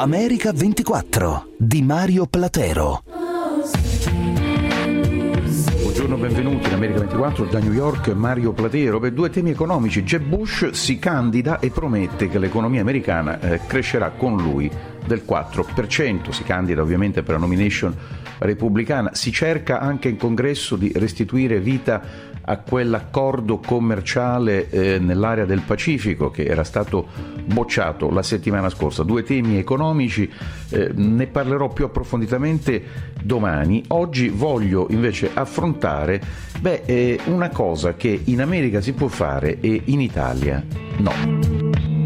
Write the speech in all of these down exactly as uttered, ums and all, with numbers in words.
America ventiquattro di Mario Platero. Buongiorno, benvenuti in America ventiquattro da New York, Mario Platero. Per due temi economici, Jeb Bush si candida e promette che l'economia americana eh, crescerà con lui del quattro per cento, si candida ovviamente per la nomination repubblicana, si cerca anche in congresso di restituire vita a quell'accordo commerciale eh, nell'area del Pacifico che era stato bocciato la settimana scorsa. Due temi economici, eh, ne parlerò più approfonditamente domani. Oggi voglio invece affrontare beh, eh, una cosa che in America si può fare e in Italia no.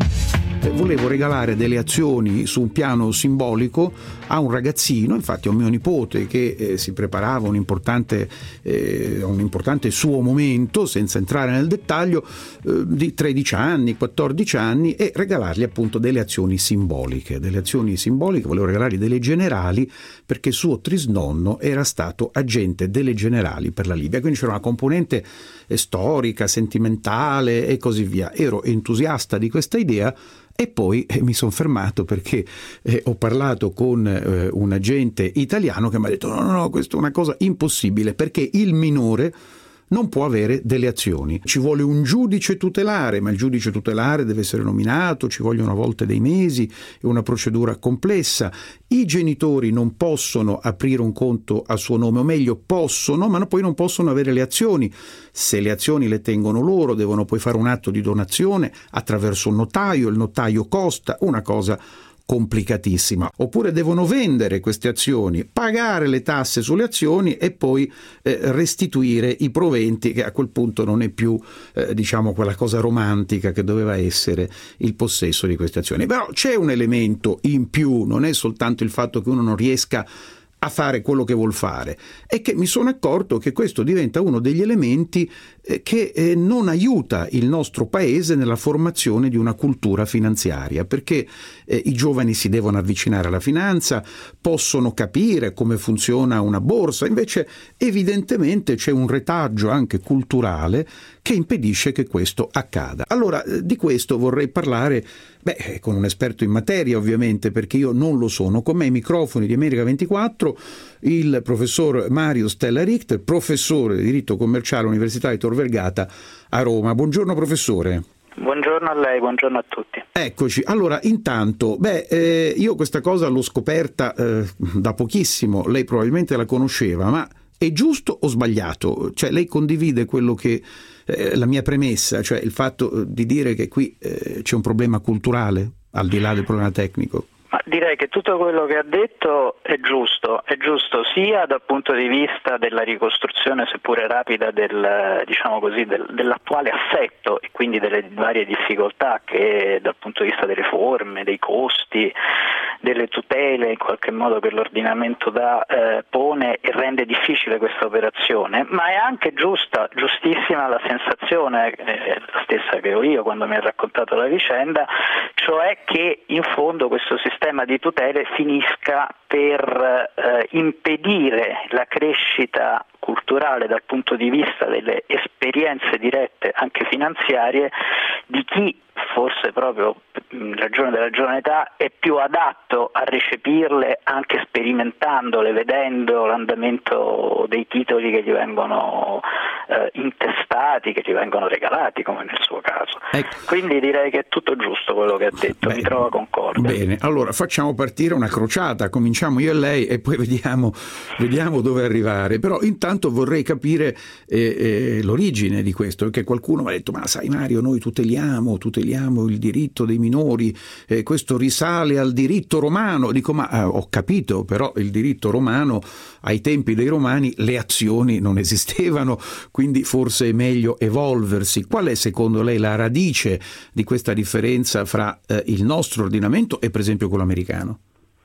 Volevo regalare delle azioni su un piano simbolico a un ragazzino, infatti a un mio nipote che eh, si preparava un importante, eh, un importante suo momento, senza entrare nel dettaglio, eh, di tredici anni, quattordici anni, e regalargli appunto delle azioni simboliche. Delle azioni simboliche, volevo regalargli delle generali perché suo trisnonno era stato agente delle generali per la Libia, quindi c'era una componente eh, storica, sentimentale e così via. Ero entusiasta di questa idea. E poi eh, mi sono fermato perché eh, ho parlato con eh, un agente italiano che mi ha detto no, no, no, questa è una cosa impossibile perché il minore non può avere delle azioni. Ci vuole un giudice tutelare, ma il giudice tutelare deve essere nominato, ci vogliono a volte dei mesi, è una procedura complessa. I genitori non possono aprire un conto a suo nome, o meglio possono, ma poi non possono avere le azioni. Se le azioni le tengono loro, devono poi fare un atto di donazione attraverso un notaio, il notaio costa, una cosa complicatissima. Oppure devono vendere queste azioni, pagare le tasse sulle azioni e poi eh, restituire i proventi, che a quel punto non è più eh, diciamo quella cosa romantica che doveva essere il possesso di queste azioni. Però c'è un elemento in più, non è soltanto il fatto che uno non riesca a fare quello che vuol fare, è che mi sono accorto che questo diventa uno degli elementi eh, che eh, non aiuta il nostro paese nella formazione di una cultura finanziaria, perché eh, i giovani si devono avvicinare alla finanza, possono capire come funziona una borsa, invece evidentemente c'è un retaggio anche culturale che impedisce che questo accada. Allora, eh, di questo vorrei parlare beh, con un esperto in materia ovviamente, perché io non lo sono. Con me ai microfoni di America ventiquattro il professor Mario Stella Richter, professore di diritto commerciale all'Università di Tor Vergata a Roma. Buongiorno professore. Buongiorno a lei, buongiorno a tutti. Eccoci, allora intanto, beh, eh, io questa cosa l'ho scoperta eh, da pochissimo, lei probabilmente la conosceva, ma è giusto o sbagliato? Cioè lei condivide quello che eh, la mia premessa, cioè il fatto di dire che qui eh, c'è un problema culturale al di là del problema tecnico? Ma direi che tutto quello che ha detto è giusto, è giusto sia dal punto di vista della ricostruzione, seppure rapida, del, diciamo così, del, dell'attuale assetto e quindi delle varie difficoltà che dal punto di vista delle forme, dei costi, delle tutele in qualche modo che l'ordinamento dà, eh, pone e rende difficile questa operazione, ma è anche giusta, giustissima la sensazione, eh, la stessa che ho io quando mi ha raccontato la vicenda, cioè che in fondo questo sistema di tutele finisca per eh, impedire la crescita culturale dal punto di vista delle esperienze dirette anche finanziarie di chi forse proprio in ragione della giovane età è più adatto a recepirle anche sperimentandole, vedendo l'andamento dei titoli che gli vengono eh, intestati, che gli vengono regalati come nel suo caso. Ecco. Quindi direi che è tutto giusto quello che ha detto, bene, mi trovo concorde. Bene, allora facciamo partire una crociata, cominciamo io e lei e poi vediamo, vediamo dove arrivare, però intanto vorrei capire eh, eh, l'origine di questo, perché qualcuno mi ha detto ma sai Mario, noi tuteliamo, tuteliamo il diritto dei minori, eh, questo risale al diritto romano. Dico ma eh, ho capito, però il diritto romano ai tempi dei romani le azioni non esistevano, quindi forse è meglio evolversi. Qual è secondo lei la radice di questa differenza fra eh, il nostro ordinamento e per esempio quello americano?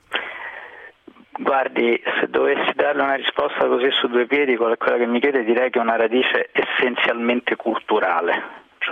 Guardi, se dovessi darle una risposta così su due piedi, quella che mi chiede, direi che è una radice essenzialmente culturale.